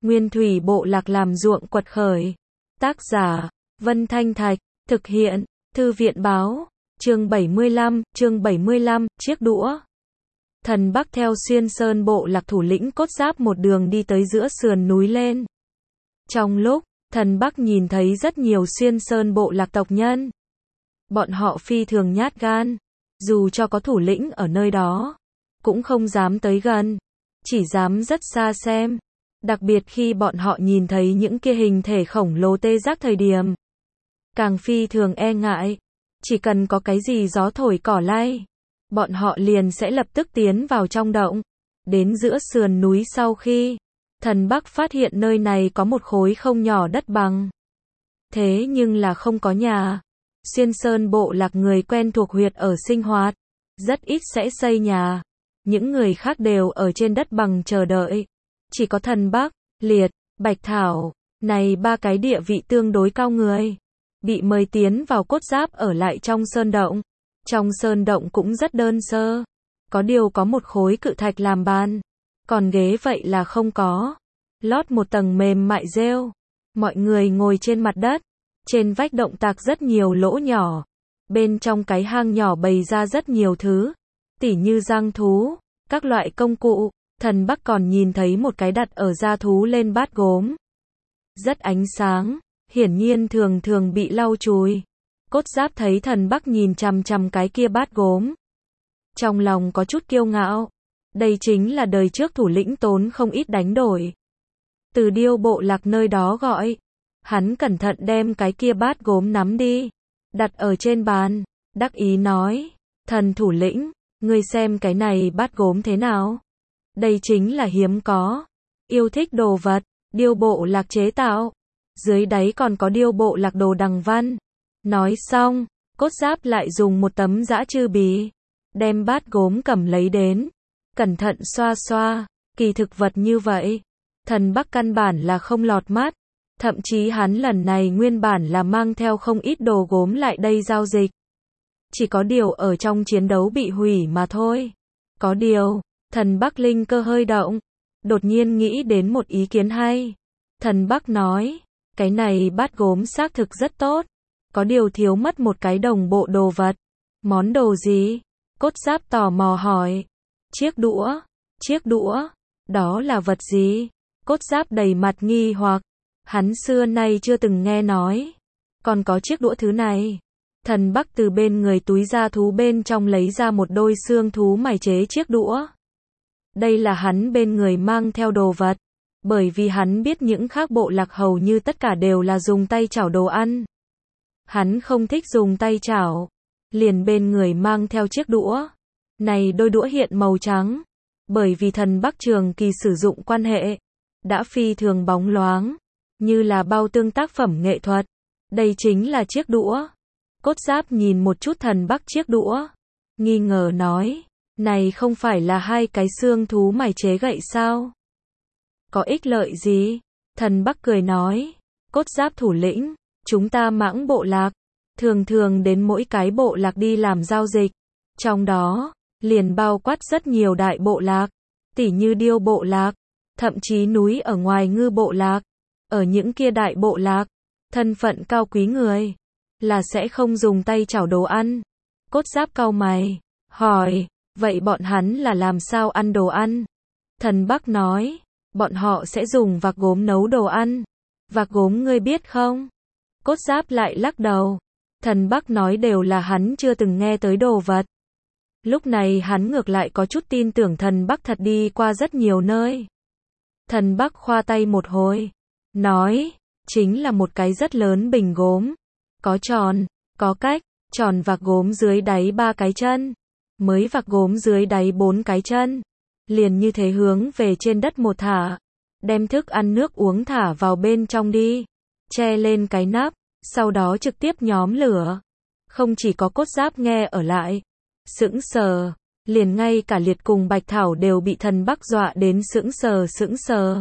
Nguyên thủy bộ lạc làm ruộng quật khởi. Tác giả, Vân Thanh Thạch, thực hiện, Thư viện báo, chương 75, chiếc đũa. Thần Bắc theo xuyên sơn bộ lạc thủ lĩnh Cốt Giáp một đường đi tới giữa sườn núi lên. Trong lúc, thần Bắc nhìn thấy rất nhiều xuyên sơn bộ lạc tộc nhân. Bọn họ phi thường nhát gan, dù cho có thủ lĩnh ở nơi đó, cũng không dám tới gần, chỉ dám rất xa xem. Đặc biệt khi bọn họ nhìn thấy những kia hình thể khổng lồ tê giác thời điểm, càng phi thường e ngại. Chỉ cần có cái gì gió thổi cỏ lay, bọn họ liền sẽ lập tức tiến vào trong động. Đến giữa sườn núi sau khi, thần Bắc phát hiện nơi này có một khối không nhỏ đất bằng. Thế nhưng là không có nhà. Xuyên sơn bộ lạc người quen thuộc huyệt ở sinh hoạt, rất ít sẽ xây nhà. Những người khác đều ở trên đất bằng chờ đợi. Chỉ có thần Bắc, Liệt, Bạch Thảo, này ba cái địa vị tương đối cao người, bị mời tiến vào Cốt Giáp ở lại trong sơn động. Trong sơn động cũng rất đơn sơ, có điều có một khối cự thạch làm bàn, còn ghế vậy là không có. Lót một tầng mềm mại rêu, mọi người ngồi trên mặt đất. Trên vách động tạc rất nhiều lỗ nhỏ, bên trong cái hang nhỏ bày ra rất nhiều thứ, tỉ như giang thú, các loại công cụ. Thần Bắc còn nhìn thấy một cái đặt ở da thú lên bát gốm, rất ánh sáng, hiển nhiên thường thường bị lau chùi. Cốt Giáp thấy thần Bắc nhìn chằm chằm cái kia bát gốm, trong lòng có chút kiêu ngạo. Đây chính là đời trước thủ lĩnh tốn không ít đánh đổi, từ điêu bộ lạc nơi đó gọi. Hắn cẩn thận đem cái kia bát gốm nắm đi, đặt ở trên bàn, đắc ý nói, thần thủ lĩnh, ngươi xem cái này bát gốm thế nào? Đây chính là hiếm có, yêu thích đồ vật, điêu bộ lạc chế tạo, dưới đáy còn có điêu bộ lạc đồ đằng văn. Nói xong, Cốt Giáp lại dùng một tấm dã chư bì, đem bát gốm cầm lấy đến, cẩn thận xoa xoa. Kỳ thực vật như vậy, thần Bắc căn bản là không lọt mắt. Thậm chí hắn lần này nguyên bản là mang theo không ít đồ gốm lại đây giao dịch. Chỉ có điều ở trong chiến đấu bị hủy mà thôi. Có điều, thần Bắc linh cơ hơi động, đột nhiên nghĩ đến một ý kiến hay. Thần Bắc nói, cái này bát gốm xác thực rất tốt, có điều thiếu mất một cái đồng bộ đồ vật. Món đồ gì? Cốt Giáp tò mò hỏi. Chiếc đũa. Chiếc đũa? Đó là vật gì? Cốt Giáp đầy mặt nghi hoặc. Hắn xưa nay chưa từng nghe nói, còn có chiếc đũa thứ này. Thần Bắc từ bên người túi da thú bên trong lấy ra một đôi xương thú mài chế chiếc đũa. Đây là hắn bên người mang theo đồ vật, bởi vì hắn biết những khác bộ lạc hầu như tất cả đều là dùng tay chảo đồ ăn. Hắn không thích dùng tay chảo, liền bên người mang theo chiếc đũa. Này đôi đũa hiện màu trắng, bởi vì thần Bắc trường kỳ sử dụng quan hệ, đã phi thường bóng loáng, như là bao tương tác phẩm nghệ thuật. Đây chính là chiếc đũa. Cốt Giáp nhìn một chút thần Bắc chiếc đũa, nghi ngờ nói, này không phải là hai cái xương thú mài chế gậy sao? Có ích lợi gì? Thần Bắc cười nói, Cốt Giáp thủ lĩnh, chúng ta Mãng bộ lạc, thường thường đến mỗi cái bộ lạc đi làm giao dịch. Trong đó, liền bao quát rất nhiều đại bộ lạc, tỉ như điêu bộ lạc, thậm chí núi ở ngoài ngư bộ lạc. Ở những kia đại bộ lạc, thân phận cao quý người, là sẽ không dùng tay chảo đồ ăn. Cốt Giáp cau mày, hỏi, vậy bọn hắn là làm sao ăn đồ ăn? Thần Bắc nói, bọn họ sẽ dùng vạc gốm nấu đồ ăn. Vạc gốm ngươi biết không? Cốt Giáp lại lắc đầu. Thần Bắc nói đều là hắn chưa từng nghe tới đồ vật. Lúc này hắn ngược lại có chút tin tưởng thần Bắc thật đi qua rất nhiều nơi. Thần Bắc khoa tay một hồi, nói, chính là một cái rất lớn bình gốm, có tròn, có cách, tròn vạc gốm dưới đáy 3 cái chân, mới vạc gốm dưới đáy 4 cái chân, liền như thế hướng về trên đất một thả, đem thức ăn nước uống thả vào bên trong đi, che lên cái nắp, sau đó trực tiếp nhóm lửa. Không chỉ có Cốt Giáp nghe ở lại, sững sờ, liền ngay cả Liệt cùng Bạch Thảo đều bị thần Bắc dọa đến sững sờ.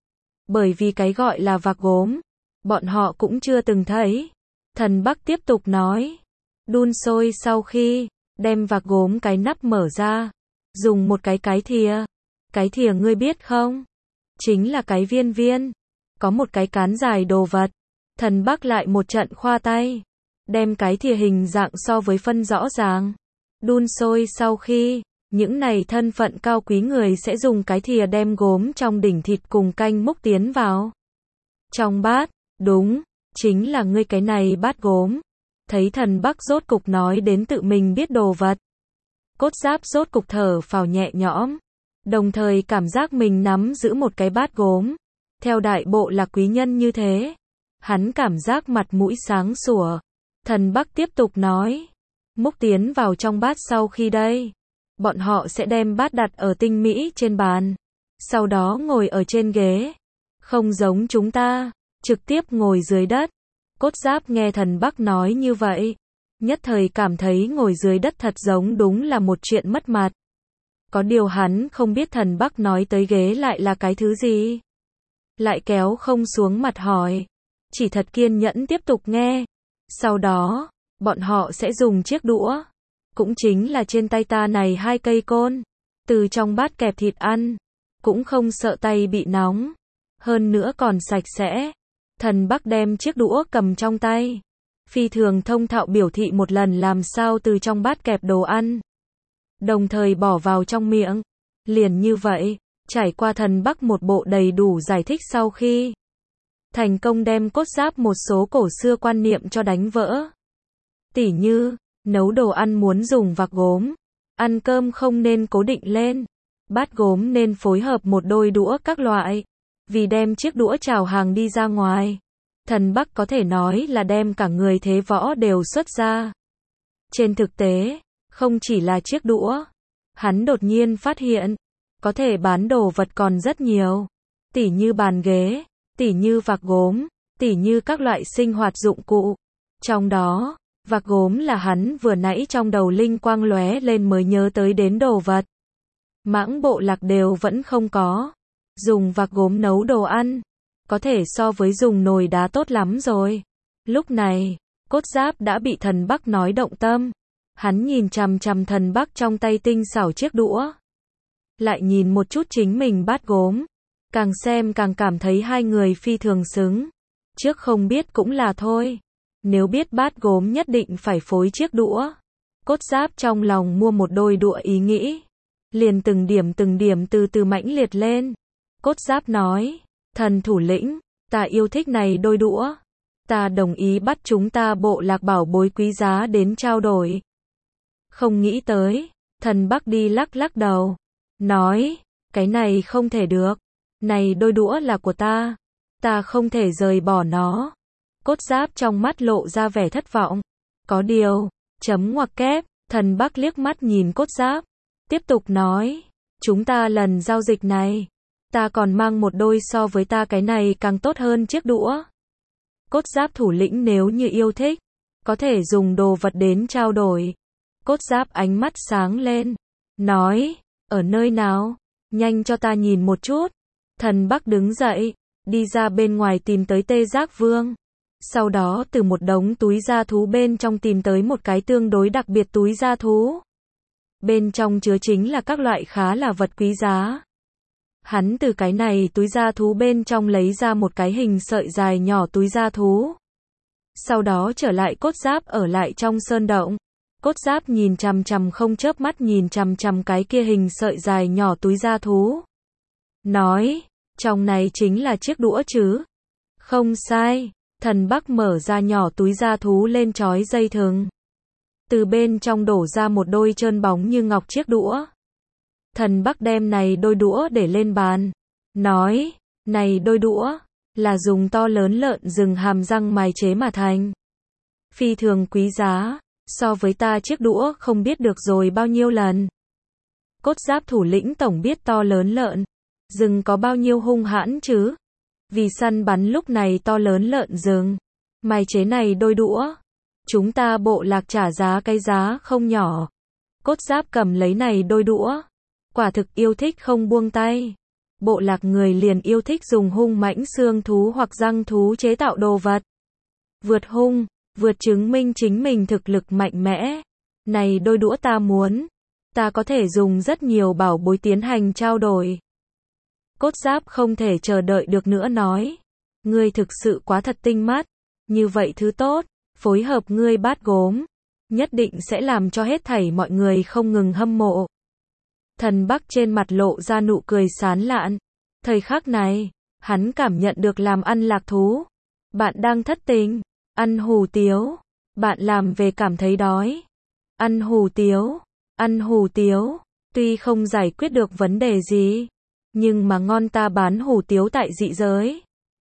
Bởi vì cái gọi là vạc gốm, bọn họ cũng chưa từng thấy. Thần Bắc tiếp tục nói, đun sôi sau khi, đem vạc gốm cái nắp mở ra, dùng một cái thìa. Cái thìa ngươi biết không? chính là cái viên viên. Có một cái cán dài đồ vật. Thần Bắc lại một trận khoa tay. Đem cái thìa hình dạng so với phân rõ ràng. Đun sôi sau khi, những này thân phận cao quý người sẽ dùng cái thìa đem gốm trong đỉnh thịt cùng canh múc tiến vào. Trong bát, đúng, chính là ngươi cái này bát gốm. Thấy Thần Bắc rốt cục nói đến tự mình biết đồ vật. Cốt Giáp rốt cục thở phào nhẹ nhõm. Đồng thời cảm giác mình nắm giữ một cái bát gốm. Theo đại bộ là quý nhân như thế. Hắn cảm giác mặt mũi sáng sủa. Thần Bắc tiếp tục nói. Múc tiến vào trong bát sau khi đây. Bọn họ sẽ đem bát đặt ở tinh mỹ trên bàn. Sau đó ngồi ở trên ghế. Không giống chúng ta. Trực tiếp ngồi dưới đất. Cốt Giáp nghe Thần Bắc nói như vậy. Nhất thời cảm thấy ngồi dưới đất thật giống đúng là một chuyện mất mặt. Có điều hắn không biết Thần Bắc nói tới ghế lại là cái thứ gì. Lại kéo không xuống mặt hỏi. Chỉ thật kiên nhẫn tiếp tục nghe. Sau đó, bọn họ sẽ dùng chiếc đũa. Cũng chính là trên tay ta này 2 cây côn. Từ trong bát kẹp thịt ăn. Cũng không sợ tay bị nóng. Hơn nữa còn sạch sẽ. Thần Bắc đem chiếc đũa cầm trong tay. Phi thường thông thạo biểu thị một lần làm sao từ trong bát kẹp đồ ăn. Đồng thời bỏ vào trong miệng. Liền như vậy, trải qua Thần Bắc một bộ đầy đủ giải thích sau khi. Thành công đem Cốt Giáp một số cổ xưa quan niệm cho đánh vỡ. Tỉ như, nấu đồ ăn muốn dùng vạc gốm. Ăn cơm không nên cố định lên. Bát gốm nên phối hợp một đôi đũa các loại. Vì đem chiếc đũa chào hàng đi ra ngoài. Thần Bắc có thể nói là đem cả người thế võ đều xuất ra. Trên thực tế, không chỉ là chiếc đũa. Hắn đột nhiên phát hiện, có thể bán đồ vật còn rất nhiều. Tỉ như bàn ghế, tỉ như vạc gốm, tỉ như các loại sinh hoạt dụng cụ. Trong đó, vạc gốm là hắn vừa nãy trong đầu linh quang lóe lên mới nhớ tới đến đồ vật. Mãng bộ lạc đều vẫn không có. Dùng vạc gốm nấu đồ ăn. Có thể so với dùng nồi đá tốt lắm rồi. Lúc này, Cốt Giáp đã bị Thần Bắc nói động tâm. Hắn nhìn chằm chằm Thần Bắc trong tay tinh xảo chiếc đũa. Lại nhìn một chút chính mình bát gốm. Càng xem càng cảm thấy hai người phi thường xứng. Trước không biết cũng là thôi. Nếu biết bát gốm nhất định phải phối chiếc đũa. Cốt Giáp trong lòng mua một đôi đũa ý nghĩ. Liền từng điểm từ từ mãnh liệt lên. Cốt Giáp nói. Thần thủ lĩnh, ta yêu thích này đôi đũa. Ta đồng ý bắt chúng ta bộ lạc bảo bối quý giá đến trao đổi. Không nghĩ tới, Thần Bắc đi lắc lắc đầu. Nói, cái này không thể được. Này đôi đũa là của ta. Ta không thể rời bỏ nó. Cốt Giáp trong mắt lộ ra vẻ thất vọng. Có điều, chấm ngoặc kép, Thần Bắc liếc mắt nhìn Cốt Giáp. Tiếp tục nói, chúng ta lần giao dịch này. Ta còn mang một đôi so với ta cái này càng tốt hơn chiếc đũa. Cốt Giáp thủ lĩnh nếu như yêu thích, có thể dùng đồ vật đến trao đổi. Cốt Giáp ánh mắt sáng lên. Nói, ở nơi nào? Nhanh cho ta nhìn một chút. Thần Bắc đứng dậy, đi ra bên ngoài tìm tới Tê Giác Vương. Sau đó từ một đống túi da thú bên trong tìm tới một cái tương đối đặc biệt túi da thú. Bên trong chứa chính là các loại khá là vật quý giá. Hắn từ cái này túi da thú bên trong lấy ra một cái hình sợi dài nhỏ túi da thú. Sau đó trở lại Cốt Giáp ở lại trong sơn động. Cốt Giáp nhìn chằm chằm không chớp mắt nhìn chằm chằm cái kia hình sợi dài nhỏ túi da thú. Nói, trong này chính là chiếc đũa chứ? Không sai. Thần Bắc mở ra nhỏ túi da thú lên trói dây thừng. Từ bên trong đổ ra một đôi trơn bóng như ngọc chiếc đũa. Thần Bắc đem này đôi đũa để lên bàn. Nói, này đôi đũa, là dùng to lớn lợn rừng hàm răng mài chế mà thành. Phi thường quý giá, so với ta chiếc đũa không biết được rồi bao nhiêu lần. Cốt Giáp thủ lĩnh tổng biết to lớn lợn rừng có bao nhiêu hung hãn chứ. Vì săn bắn lúc này to lớn lợn rừng. Mài chế này đôi đũa. Chúng ta bộ lạc trả giá cái giá không nhỏ. Cốt Giáp cầm lấy này đôi đũa. Quả thực yêu thích không buông tay. Bộ lạc người liền yêu thích dùng hung mãnh xương thú hoặc răng thú chế tạo đồ vật. Vượt hung, vượt chứng minh chính mình thực lực mạnh mẽ. Này đôi đũa ta muốn. Ta có thể dùng rất nhiều bảo bối tiến hành trao đổi. Cốt giáp không thể chờ đợi được nữa nói. Ngươi thực sự quá thật tinh mắt. Như vậy thứ tốt, phối hợp ngươi bát gốm. Nhất định sẽ làm cho hết thảy mọi người không ngừng hâm mộ. Thần Bắc trên mặt lộ ra nụ cười sán lạn. Thời khắc này, hắn cảm nhận được làm ăn lạc thú. Bạn đang thất tình, ăn hủ tiếu. Bạn làm về cảm thấy đói. Ăn hủ tiếu, ăn hủ tiếu. Tuy không giải quyết được vấn đề gì, nhưng mà ngon ta bán hủ tiếu tại dị giới.